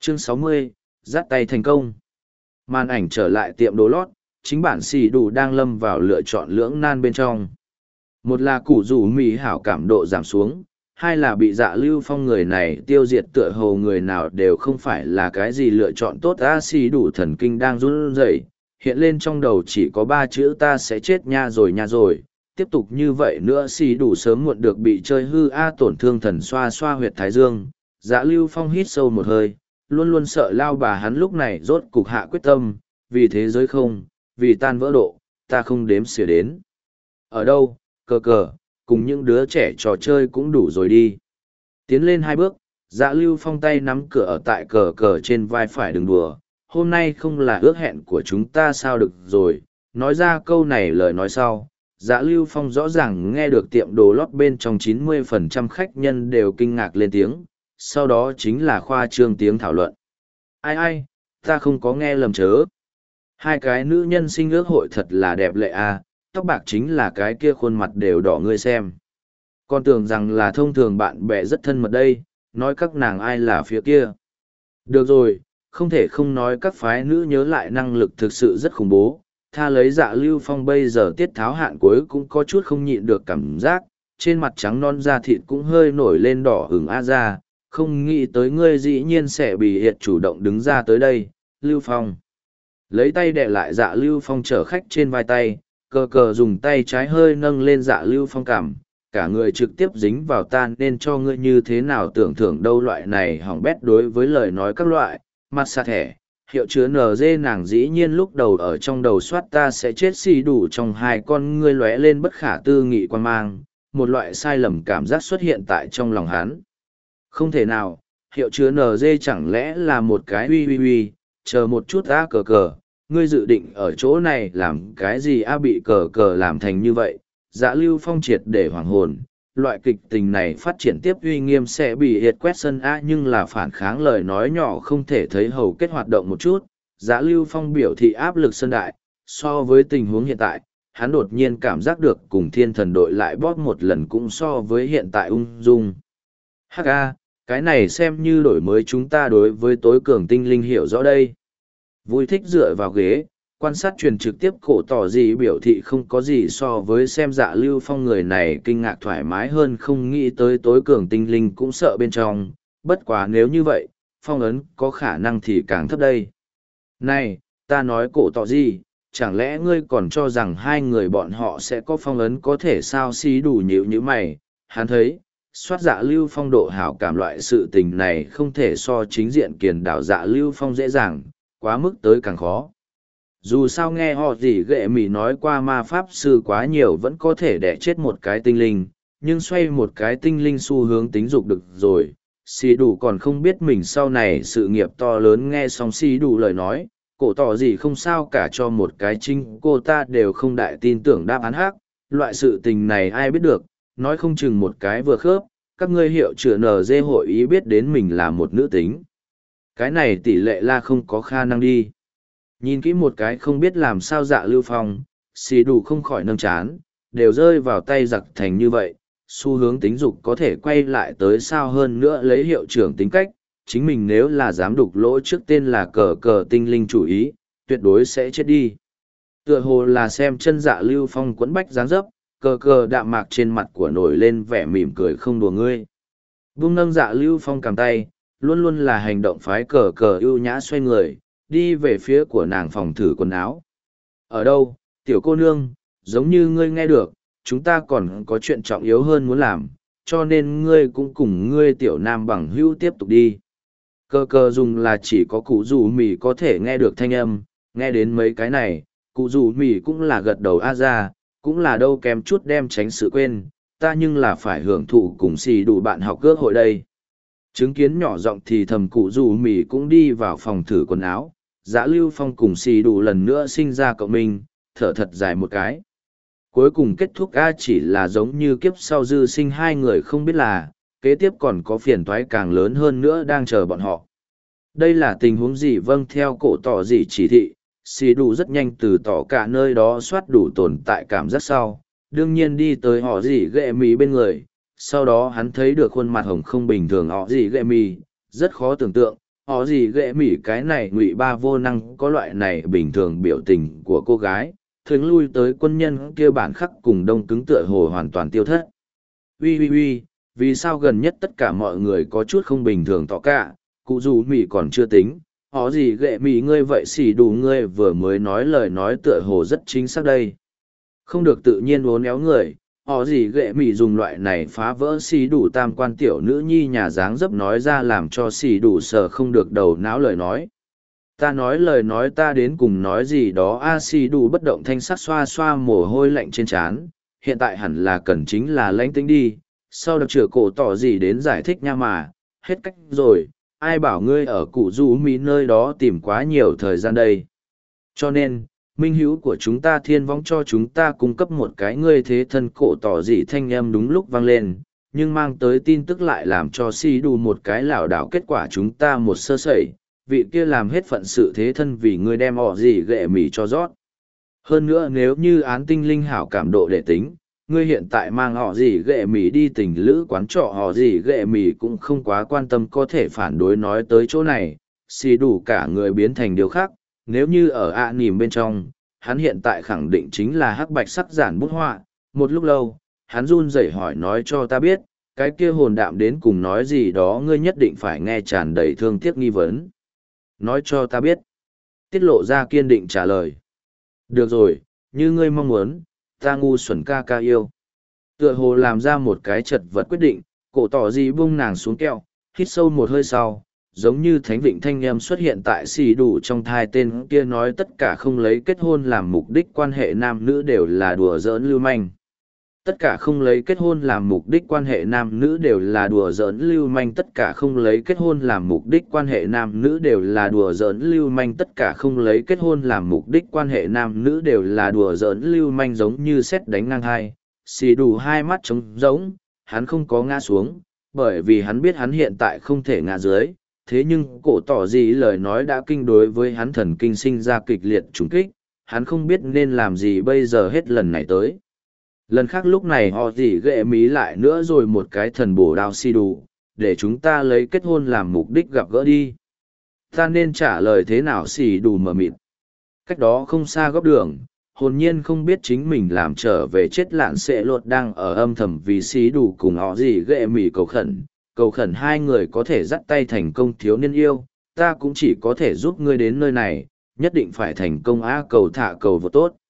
Chương 60, dắt tay thành công. Màn ảnh trở lại tiệm đồ lót, chính bản xì đủ đang lâm vào lựa chọn lưỡng nan bên trong. Một là củ rủ mì hảo cảm độ giảm xuống, hai là bị Dạ Lưu Phong người này tiêu diệt, tựa hồ người nào đều không phải là cái gì lựa chọn tốt. Xì đủ thần kinh đang run rẩy, hiện lên trong đầu chỉ có ba chữ ta sẽ chết nha rồi. Tiếp tục như vậy nữa xì đủ sớm muộn được bị chơi hư. Tổn thương thần xoa xoa huyệt thái dương. Dạ Lưu Phong hít sâu một hơi, luôn luôn sợ lao bà hắn lúc này rốt cục hạ quyết tâm, vì thế giới không, vì tan vỡ độ, ta không đếm xỉa đến. Ở đâu, cờ cờ, cùng những đứa trẻ trò chơi cũng đủ rồi đi. Tiến lên hai bước, Dạ Lưu Phong tay nắm cửa ở tại cờ cờ trên vai phải, đừng đùa, hôm nay không là ước hẹn của chúng ta sao được rồi. Nói ra câu này lời nói sau, Dạ Lưu Phong rõ ràng nghe được tiệm đồ lót bên trong 90% khách nhân đều kinh ngạc lên tiếng, sau đó chính là khoa trương tiếng thảo luận. Ai, ta không có nghe lầm chớ. Hai cái nữ nhân sinh ước hội thật là đẹp lệ tóc bạc chính là cái kia khuôn mặt đều đỏ, ngươi xem. Con tưởng rằng là thông thường bạn bè rất thân mật đây, nói các nàng ai là phía kia. Được rồi, không thể không nói các phái nữ nhớ lại năng lực thực sự rất khủng bố. Tha lấy Dạ Lưu Phong bây giờ tiết tháo hạn cuối cũng có chút không nhịn được cảm giác, trên mặt trắng non da thịt cũng hơi nổi lên đỏ hửng ra, không nghĩ tới ngươi dĩ nhiên sẽ bị hiệt chủ động đứng ra tới đây, Lưu Phong. Lấy tay đè lại Dạ Lưu Phong chở khách trên vai tay, cờ cờ dùng tay trái hơi nâng lên Dạ Lưu Phong cằm, cả người trực tiếp dính vào tan, nên cho ngươi như thế nào tưởng thưởng đâu. Loại này hỏng bét đối với lời nói các loại, mặt xa thẻ, hiệu chứa NG nàng dĩ nhiên lúc đầu ở trong đầu soát ta sẽ chết xì đủ trong hai con ngươi lóe lên bất khả tư nghị quan mang, một loại sai lầm cảm giác xuất hiện tại trong lòng hắn. Không thể nào, hiệu chứa NG chẳng lẽ là một cái uy, chờ một chút cờ cờ, ngươi dự định ở chỗ này làm cái gì bị cờ cờ làm thành như vậy. Dạ Lưu Phong triệt để hoảng hồn, loại kịch tình này phát triển tiếp uy nghiêm sẽ bị hiệt quét sân nhưng là phản kháng lời nói nhỏ không thể thấy hầu kết hoạt động một chút. Dạ Lưu Phong biểu thị áp lực sân đại, so với tình huống hiện tại, hắn đột nhiên cảm giác được cùng thiên thần đội lại bóp một lần cũng so với hiện tại ung dung. Cái này xem như đổi mới chúng ta đối với tối cường tinh linh hiểu rõ đây. Vui thích dựa vào ghế, quan sát truyền trực tiếp cổ tỏ gì biểu thị không có gì so với xem Dạ Lưu Phong người này kinh ngạc thoải mái hơn, không nghĩ tới tối cường tinh linh cũng sợ bên trong, bất quá nếu như vậy, phong ấn có khả năng thì càng thấp đây. Này, ta nói cổ tỏ gì, chẳng lẽ ngươi còn cho rằng hai người bọn họ sẽ có phong ấn có thể sao? Xí đủ nhịu như mày, hắn thấy, soát Dạ Lưu Phong độ hảo cảm loại sự tình này không thể so chính diện kiền đảo Dạ Lưu Phong dễ dàng, quá mức tới càng khó. Dù sao nghe họ gì ghệ mỉ nói qua ma pháp sư quá nhiều vẫn có thể đẻ chết một cái tinh linh, nhưng xoay một cái tinh linh xu hướng tính dục được rồi. Xì đủ còn không biết mình sau này sự nghiệp to lớn. Nghe xong xì đủ lời nói, cổ tỏ gì không sao cả, cho một cái chính cô ta đều không đại tin tưởng đáp án loại sự tình này ai biết được, nói không chừng một cái vừa khớp, các ngươi hiệu chữa NG hội ý biết đến mình là một nữ tính. Cái này tỷ lệ là không có khả năng đi. Nhìn kỹ một cái không biết làm sao Dạ Lưu Phong, xì đủ không khỏi nâng chán, đều rơi vào tay giặc thành như vậy, xu hướng tính dục có thể quay lại tới sao? Hơn nữa lấy hiệu trưởng tính cách, chính mình nếu là dám đục lỗ trước tên là cờ cờ tinh linh chủ ý, tuyệt đối sẽ chết đi. Tựa hồ là xem chân Dạ Lưu Phong quấn bách dáng dấp, cờ cờ đạm mạc trên mặt của nổi lên vẻ mỉm cười, không đùa ngươi. Vung nâng Dạ Lưu Phong cầm tay, luôn luôn là hành động phái cờ cờ ưu nhã xoay người, đi về phía của nàng phòng thử quần áo. Ở đâu, tiểu cô nương, giống như ngươi nghe được, chúng ta còn có chuyện trọng yếu hơn muốn làm, cho nên ngươi cũng cùng ngươi tiểu nam bằng hữu tiếp tục đi. Cờ cờ dùng là chỉ có cụ rủ mì có thể nghe được thanh âm, nghe đến mấy cái này, cụ rủ mì cũng là gật đầu ra, cũng là đâu kém chút đem tránh sự quên, ta nhưng là phải hưởng thụ cùng xì đủ bạn học cơ hội đây. Chứng kiến nhỏ giọng thì thầm cụ rủ mì cũng đi vào phòng thử quần áo. Dạ Lưu Phong cùng xì đủ lần nữa sinh ra cậu mình, thở thật dài một cái. Cuối cùng kết thúc chỉ là giống như kiếp sau dư sinh, hai người không biết là, kế tiếp còn có phiền toái càng lớn hơn nữa đang chờ bọn họ. Đây là tình huống gì? Vâng, theo cổ tỏ gì chỉ thị, xì đủ rất nhanh từ tỏ cả nơi đó soát đủ tồn tại cảm giác sau, đương nhiên đi tới họ gì ghệ mì bên người. Sau đó hắn thấy được khuôn mặt hồng không bình thường họ gì ghệ mì, rất khó tưởng tượng, họ gì ghệ mỉ cái này ngụy ba vô năng có loại này bình thường biểu tình của cô gái, thường lui tới quân nhân kia bản khắc cùng đông cứng tựa hồ hoàn toàn tiêu thất. Ui, vì sao gần nhất tất cả mọi người có chút không bình thường tỏ cả, cụ dù mỉ còn chưa tính, họ gì ghệ mỉ ngươi vậy xỉ đủ ngươi vừa mới nói lời nói tựa hồ rất chính xác đây. Không được tự nhiên uốn éo người, họ gì ghệ mỉ dùng loại này phá vỡ xỉ đủ tam quan tiểu nữ nhi nhà dáng dấp nói ra làm cho xỉ đủ sờ không được đầu não lời nói. Ta nói lời nói ta đến cùng nói gì đó a xỉ đủ bất động thanh sắc xoa xoa mồ hôi lạnh trên trán, hiện tại hẳn là cần chính là lãnh tĩnh đi, sau đặc chữa cổ tỏ gì đến giải thích nha mà, hết cách rồi, ai bảo ngươi ở cụ du mỹ nơi đó tìm quá nhiều thời gian đây. Cho nên, minh hữu của chúng ta thiên vong cho chúng ta cung cấp một cái ngươi thế thân cổ tỏ dị thanh âm đúng lúc vang lên, nhưng mang tới tin tức lại làm cho si đù một cái lảo đảo kết quả chúng ta một sơ sẩy, vị kia làm hết phận sự thế thân vì ngươi đem họ gì ghệ mỉ cho rót. Hơn nữa nếu như án tinh linh hảo cảm độ để tính, ngươi hiện tại mang họ gì ghệ mỉ đi tình lữ quán trọ họ gì ghệ mỉ cũng không quá quan tâm có thể phản đối nói tới chỗ này, xì đủ cả người biến thành điều khác, nếu như ở ạ nỉm bên trong, hắn hiện tại khẳng định chính là hắc bạch sắc giản bút họa, một lúc lâu, hắn run rẩy hỏi nói cho ta biết, cái kia hồn đạm đến cùng nói gì đó ngươi nhất định phải nghe tràn đầy thương tiếc nghi vấn. Nói cho ta biết. Tiết lộ ra kiên định trả lời. Được rồi, như ngươi mong muốn, ta ngu xuẩn ca ca yêu. Tựa hồ làm ra một cái chật vật quyết định, cổ tỏ gì bung nàng xuống kẹo, hít sâu một hơi sau, giống như thánh vịnh thanh âm xuất hiện tại xì đủ trong thai tên kia nói tất cả không lấy kết hôn làm mục đích quan hệ nam nữ đều là đùa giỡn lưu manh. Tất cả không lấy kết hôn làm mục đích quan hệ nam nữ đều là đùa giỡn lưu manh, tất cả không lấy kết hôn làm mục đích quan hệ nam nữ đều là đùa giỡn lưu manh, tất cả không lấy kết hôn làm mục đích quan hệ nam nữ đều là đùa giỡn lưu manh giống như sét đánh ngang hai. Xì đủ hai mắt trống rỗng, hắn không có ngã xuống, bởi vì hắn biết hắn hiện tại không thể ngã dưới, thế nhưng cổ tỏ gì lời nói đã kinh đối với hắn thần kinh sinh ra kịch liệt trùng kích, hắn không biết nên làm gì bây giờ hết lần này tới. Lần khác lúc này họ gì ghệ mí lại nữa rồi một cái thần bổ đao si đủ, để chúng ta lấy kết hôn làm mục đích gặp gỡ đi. Ta nên trả lời thế nào xì đủ mờ mịt. Cách đó không xa góc đường, hồn nhiên không biết chính mình làm trở về chết lạn sẽ lột đang ở âm thầm vì xì đủ cùng họ gì ghệ mỉ cầu khẩn hai người có thể dắt tay thành công thiếu niên yêu, ta cũng chỉ có thể giúp ngươi đến nơi này, nhất định phải thành công á cầu thả cầu vô tốt.